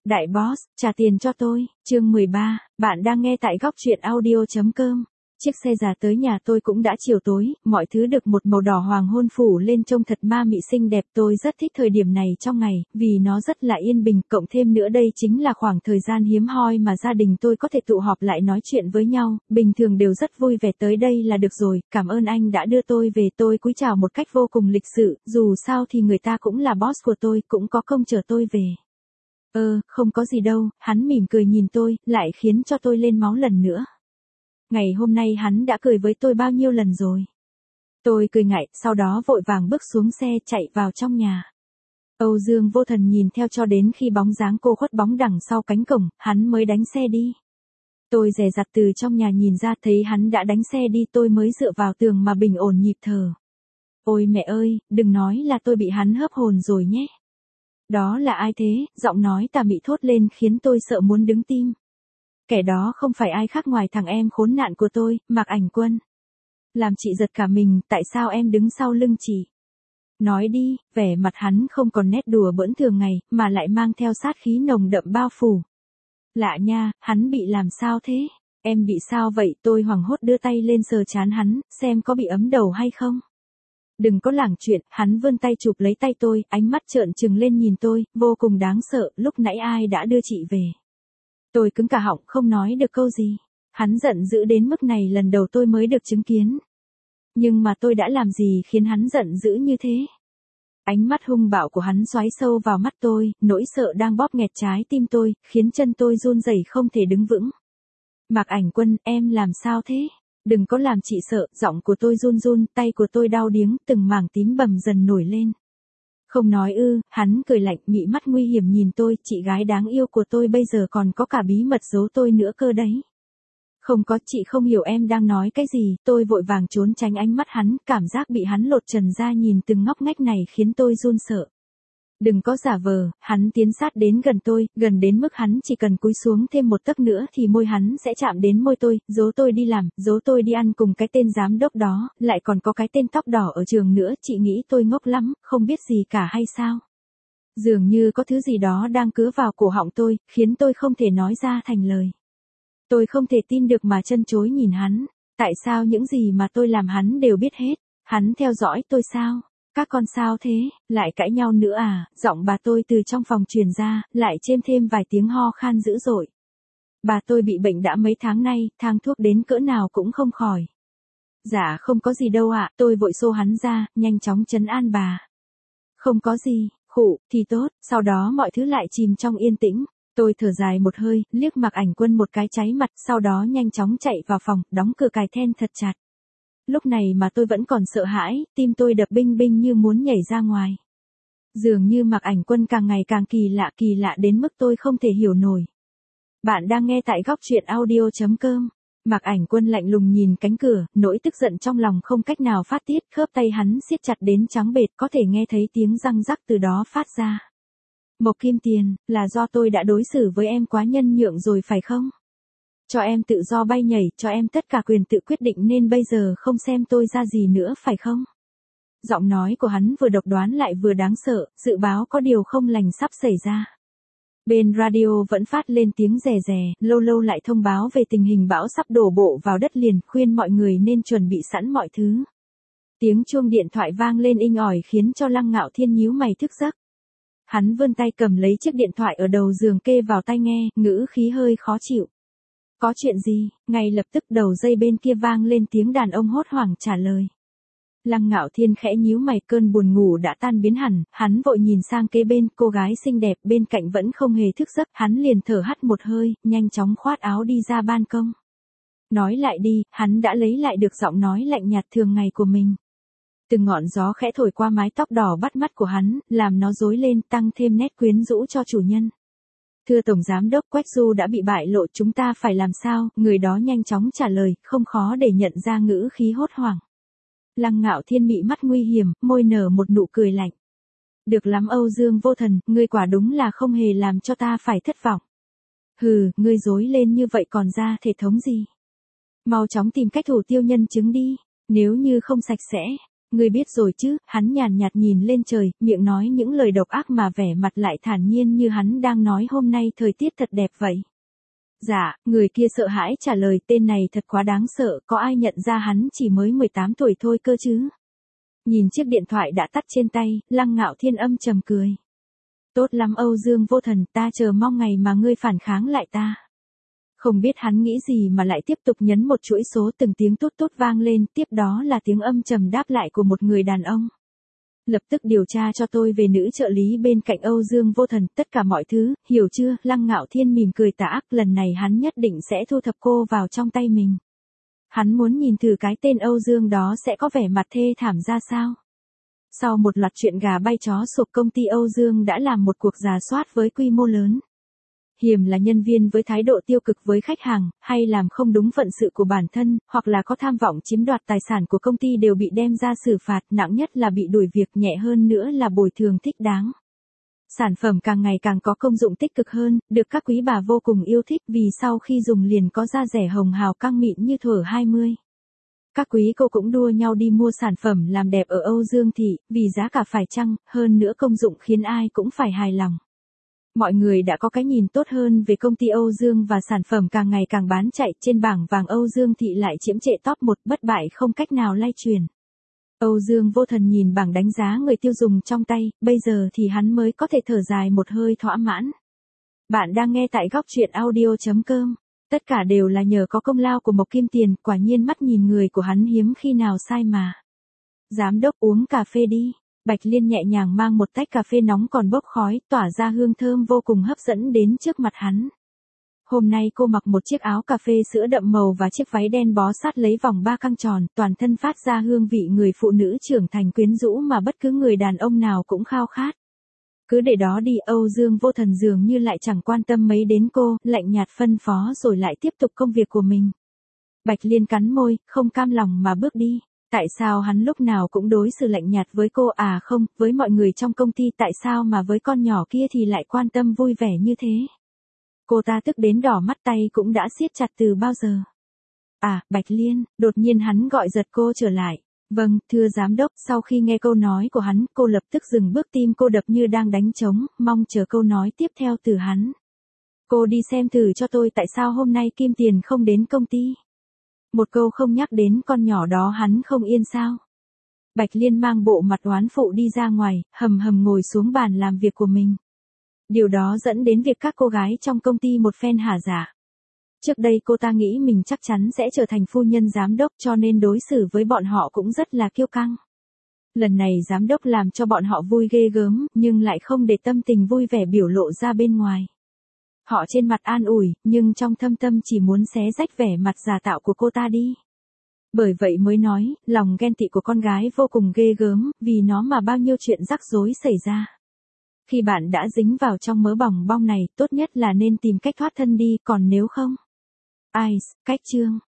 Đại boss, trả tiền cho tôi, chương 13, bạn đang nghe tại góc truyện audio.com. Chiếc xe già tới nhà tôi cũng đã chiều tối, mọi thứ được một màu đỏ hoàng hôn phủ lên trông thật ma mị xinh đẹp. Tôi rất thích thời điểm này trong ngày, vì nó rất là yên bình, cộng thêm nữa đây chính là khoảng thời gian hiếm hoi mà gia đình tôi có thể tụ họp lại nói chuyện với nhau, bình thường đều rất vui vẻ. Tới đây là được rồi, cảm ơn anh đã đưa tôi về. Tôi cúi chào một cách vô cùng lịch sự, dù sao thì người ta cũng là boss của tôi, cũng có công chở tôi về. Không có gì đâu, hắn mỉm cười nhìn tôi, lại khiến cho tôi lên máu lần nữa. Ngày hôm nay hắn đã cười với tôi bao nhiêu lần rồi. Tôi cười ngại, sau đó vội vàng bước xuống xe chạy vào trong nhà. Âu Dương vô thần nhìn theo cho đến khi bóng dáng cô khuất bóng đằng sau cánh cổng, hắn mới đánh xe đi. Tôi dè dặt từ trong nhà nhìn ra thấy hắn đã đánh xe đi, tôi mới dựa vào tường mà bình ổn nhịp thở. Ôi mẹ ơi, đừng nói là tôi bị hắn hớp hồn rồi nhé. Đó là ai thế? Giọng nói tà mị thốt lên khiến tôi sợ muốn đứng tim. Kẻ đó không phải ai khác ngoài thằng em khốn nạn của tôi, Mạc Ảnh Quân. Làm chị giật cả mình, tại sao em đứng sau lưng chị? Nói đi, vẻ mặt hắn không còn nét đùa bỡn thường ngày, mà lại mang theo sát khí nồng đậm bao phủ. Lạ nha, hắn bị làm sao thế? Em bị sao vậy? Tôi hoảng hốt đưa tay lên sờ trán hắn, xem có bị ấm đầu hay không. Đừng có lảng chuyện, hắn vươn tay chụp lấy tay tôi, ánh mắt trợn trừng lên nhìn tôi, vô cùng đáng sợ. Lúc nãy ai đã đưa chị về? Tôi cứng cả họng không nói được câu gì. Hắn giận dữ đến mức này lần đầu tôi mới được chứng kiến. Nhưng mà tôi đã làm gì khiến hắn giận dữ như thế? Ánh mắt hung bạo của hắn xoáy sâu vào mắt tôi, nỗi sợ đang bóp nghẹt trái tim tôi, khiến chân tôi run rẩy không thể đứng vững. Mạc Ảnh Quân, em làm sao thế? Đừng có làm chị sợ, giọng của tôi run run, tay của tôi đau điếng, từng mảng tím bầm dần nổi lên. Không nói ư? Hắn cười lạnh, mị mắt nguy hiểm nhìn tôi, chị gái đáng yêu của tôi bây giờ còn có cả bí mật giấu tôi nữa cơ đấy. Không có, chị không hiểu em đang nói cái gì. Tôi vội vàng trốn tránh ánh mắt hắn, cảm giác bị hắn lột trần ra nhìn từng ngóc ngách này khiến tôi run sợ. Đừng có giả vờ. Hắn tiến sát đến gần tôi, gần đến mức hắn chỉ cần cúi xuống thêm một tấc nữa thì môi hắn sẽ chạm đến môi tôi, giấu tôi đi làm, giấu tôi đi ăn cùng cái tên giám đốc đó, lại còn có cái tên tóc đỏ ở trường nữa. Chị nghĩ tôi ngốc lắm, không biết gì cả hay sao? Dường như có thứ gì đó đang cứa vào cổ họng tôi, khiến tôi không thể nói ra thành lời. Tôi không thể tin được mà trân trối nhìn hắn. Tại sao những gì mà tôi làm hắn đều biết hết? Hắn theo dõi tôi sao? Các con sao thế? Lại cãi nhau nữa à? Giọng bà tôi từ trong phòng truyền ra, lại chêm thêm vài tiếng ho khan dữ dội. Bà tôi bị bệnh đã mấy tháng nay, thang thuốc đến cỡ nào cũng không khỏi. Dạ không có gì đâu ạ. Tôi vội xô hắn ra, nhanh chóng trấn an bà. Không có gì, khụ, thì tốt. Sau đó mọi thứ lại chìm trong yên tĩnh. Tôi thở dài một hơi, liếc Mạc Ảnh Quân một cái cháy mặt, sau đó nhanh chóng chạy vào phòng, đóng cửa cài then thật chặt. Lúc này mà tôi vẫn còn sợ hãi, tim tôi đập binh binh như muốn nhảy ra ngoài. Dường như Mạc Ảnh Quân càng ngày càng kỳ lạ đến mức tôi không thể hiểu nổi. Bạn đang nghe tại góc truyện audio.com. Mạc Ảnh Quân lạnh lùng nhìn cánh cửa, nỗi tức giận trong lòng không cách nào phát tiết, khớp tay hắn siết chặt đến trắng bệch, có thể nghe thấy tiếng răng rắc từ đó phát ra. Mộc Kim Tiền, là do tôi đã đối xử với em quá nhân nhượng rồi phải không? Cho em tự do bay nhảy, cho em tất cả quyền tự quyết định nên bây giờ không xem tôi ra gì nữa phải không? Giọng nói của hắn vừa độc đoán lại vừa đáng sợ, dự báo có điều không lành sắp xảy ra. Bên radio vẫn phát lên tiếng rè rè, lâu lâu lại thông báo về tình hình bão sắp đổ bộ vào đất liền, khuyên mọi người nên chuẩn bị sẵn mọi thứ. Tiếng chuông điện thoại vang lên inh ỏi khiến cho Lăng Ngạo Thiên nhíu mày thức giấc. Hắn vươn tay cầm lấy chiếc điện thoại ở đầu giường kê vào tai nghe, ngữ khí hơi khó chịu. Có chuyện gì? Ngay lập tức đầu dây bên kia vang lên tiếng đàn ông hốt hoảng trả lời. Lăng Ngạo Thiên khẽ nhíu mày, cơn buồn ngủ đã tan biến hẳn, hắn vội nhìn sang kế bên, cô gái xinh đẹp bên cạnh vẫn không hề thức giấc, hắn liền thở hắt một hơi, nhanh chóng khoát áo đi ra ban công. Nói lại đi, hắn đã lấy lại được giọng nói lạnh nhạt thường ngày của mình. Từng ngọn gió khẽ thổi qua mái tóc đỏ bắt mắt của hắn, làm nó rối lên, tăng thêm nét quyến rũ cho chủ nhân. Thưa Tổng Giám đốc, Quách Du đã bị bại lộ, chúng ta phải làm sao? Người đó nhanh chóng trả lời, không khó để nhận ra ngữ khí hốt hoảng. Lăng Ngạo Thiên mị mắt nguy hiểm, môi nở một nụ cười lạnh. Được lắm Âu Dương vô thần, ngươi quả đúng là không hề làm cho ta phải thất vọng. Hừ, ngươi dối lên như vậy còn ra thể thống gì? Mau chóng tìm cách thủ tiêu nhân chứng đi, nếu như không sạch sẽ. Ngươi biết rồi chứ, hắn nhàn nhạt nhìn lên trời, miệng nói những lời độc ác mà vẻ mặt lại thản nhiên như hắn đang nói hôm nay thời tiết thật đẹp vậy. Dạ, người kia sợ hãi trả lời tên này thật quá đáng sợ, có ai nhận ra hắn chỉ mới 18 tuổi thôi cơ chứ? Nhìn chiếc điện thoại đã tắt trên tay, Lăng Ngạo Thiên âm trầm cười. Tốt lắm Âu Dương Vô Thần, ta chờ mong ngày mà ngươi phản kháng lại ta. Không biết hắn nghĩ gì mà lại tiếp tục nhấn một chuỗi số, từng tiếng tút tút vang lên, tiếp đó là tiếng âm trầm đáp lại của một người đàn ông. Lập tức điều tra cho tôi về nữ trợ lý bên cạnh Âu Dương Vô Thần, tất cả mọi thứ, hiểu chưa? Lăng Ngạo Thiên mỉm cười tà ác, lần này hắn nhất định sẽ thu thập cô vào trong tay mình. Hắn muốn nhìn thử cái tên Âu Dương đó sẽ có vẻ mặt thê thảm ra sao. Sau một loạt chuyện gà bay chó sụp, công ty Âu Dương đã làm một cuộc rà soát với quy mô lớn. Hiềm là nhân viên với thái độ tiêu cực với khách hàng, hay làm không đúng phận sự của bản thân, hoặc là có tham vọng chiếm đoạt tài sản của công ty đều bị đem ra xử phạt, nặng nhất là bị đuổi việc, nhẹ hơn nữa là bồi thường thích đáng. Sản phẩm càng ngày càng có công dụng tích cực hơn, được các quý bà vô cùng yêu thích vì sau khi dùng liền có da rẻ hồng hào căng mịn như thuở 20. Các quý cô cũng đua nhau đi mua sản phẩm làm đẹp ở Âu Dương Thị, vì giá cả phải chăng, hơn nữa công dụng khiến ai cũng phải hài lòng. Mọi người đã có cái nhìn tốt hơn về công ty Âu Dương và sản phẩm càng ngày càng bán chạy, trên bảng vàng Âu Dương Thị lại chiếm trệ top 1, bất bại không cách nào lay truyền. Âu Dương Vô Thần nhìn bảng đánh giá người tiêu dùng trong tay, bây giờ thì hắn mới có thể thở dài một hơi thỏa mãn. Bạn đang nghe tại góc truyện audio.com. Tất cả đều là nhờ có công lao của Mộc Kim Tiền, quả nhiên mắt nhìn người của hắn hiếm khi nào sai mà. Giám đốc uống cà phê đi. Bạch Liên nhẹ nhàng mang một tách cà phê nóng còn bốc khói, tỏa ra hương thơm vô cùng hấp dẫn đến trước mặt hắn. Hôm nay cô mặc một chiếc áo cà phê sữa đậm màu và chiếc váy đen bó sát lấy vòng ba căng tròn, toàn thân phát ra hương vị người phụ nữ trưởng thành quyến rũ mà bất cứ người đàn ông nào cũng khao khát. Cứ để đó đi, Âu Dương Vô Thần dường như lại chẳng quan tâm mấy đến cô, lạnh nhạt phân phó rồi lại tiếp tục công việc của mình. Bạch Liên cắn môi, không cam lòng mà bước đi. Tại sao hắn lúc nào cũng đối xử lạnh nhạt với cô à, không, với mọi người trong công ty, tại sao mà với con nhỏ kia thì lại quan tâm vui vẻ như thế? Cô ta tức đến đỏ mắt, tay cũng đã siết chặt từ bao giờ. À, Bạch Liên, đột nhiên hắn gọi giật cô trở lại. Vâng, thưa giám đốc, sau khi nghe câu nói của hắn, cô lập tức dừng bước, tim cô đập như đang đánh trống, mong chờ câu nói tiếp theo từ hắn. Cô đi xem thử cho tôi tại sao hôm nay Kim Tiền không đến công ty. Một câu không nhắc đến con nhỏ đó hắn không yên sao. Bạch Liên mang bộ mặt oán phụ đi ra ngoài, hầm hầm ngồi xuống bàn làm việc của mình. Điều đó dẫn đến việc các cô gái trong công ty một phen hả dạ. Trước đây cô ta nghĩ mình chắc chắn sẽ trở thành phu nhân giám đốc cho nên đối xử với bọn họ cũng rất là kiêu căng. Lần này giám đốc làm cho bọn họ vui ghê gớm, nhưng lại không để tâm tình vui vẻ biểu lộ ra bên ngoài. Họ trên mặt an ủi, nhưng trong thâm tâm chỉ muốn xé rách vẻ mặt giả tạo của cô ta đi. Bởi vậy mới nói, lòng ghen tị của con gái vô cùng ghê gớm, vì nó mà bao nhiêu chuyện rắc rối xảy ra. Khi bạn đã dính vào trong mớ bòng bong này, tốt nhất là nên tìm cách thoát thân đi, còn nếu không. Cách chương.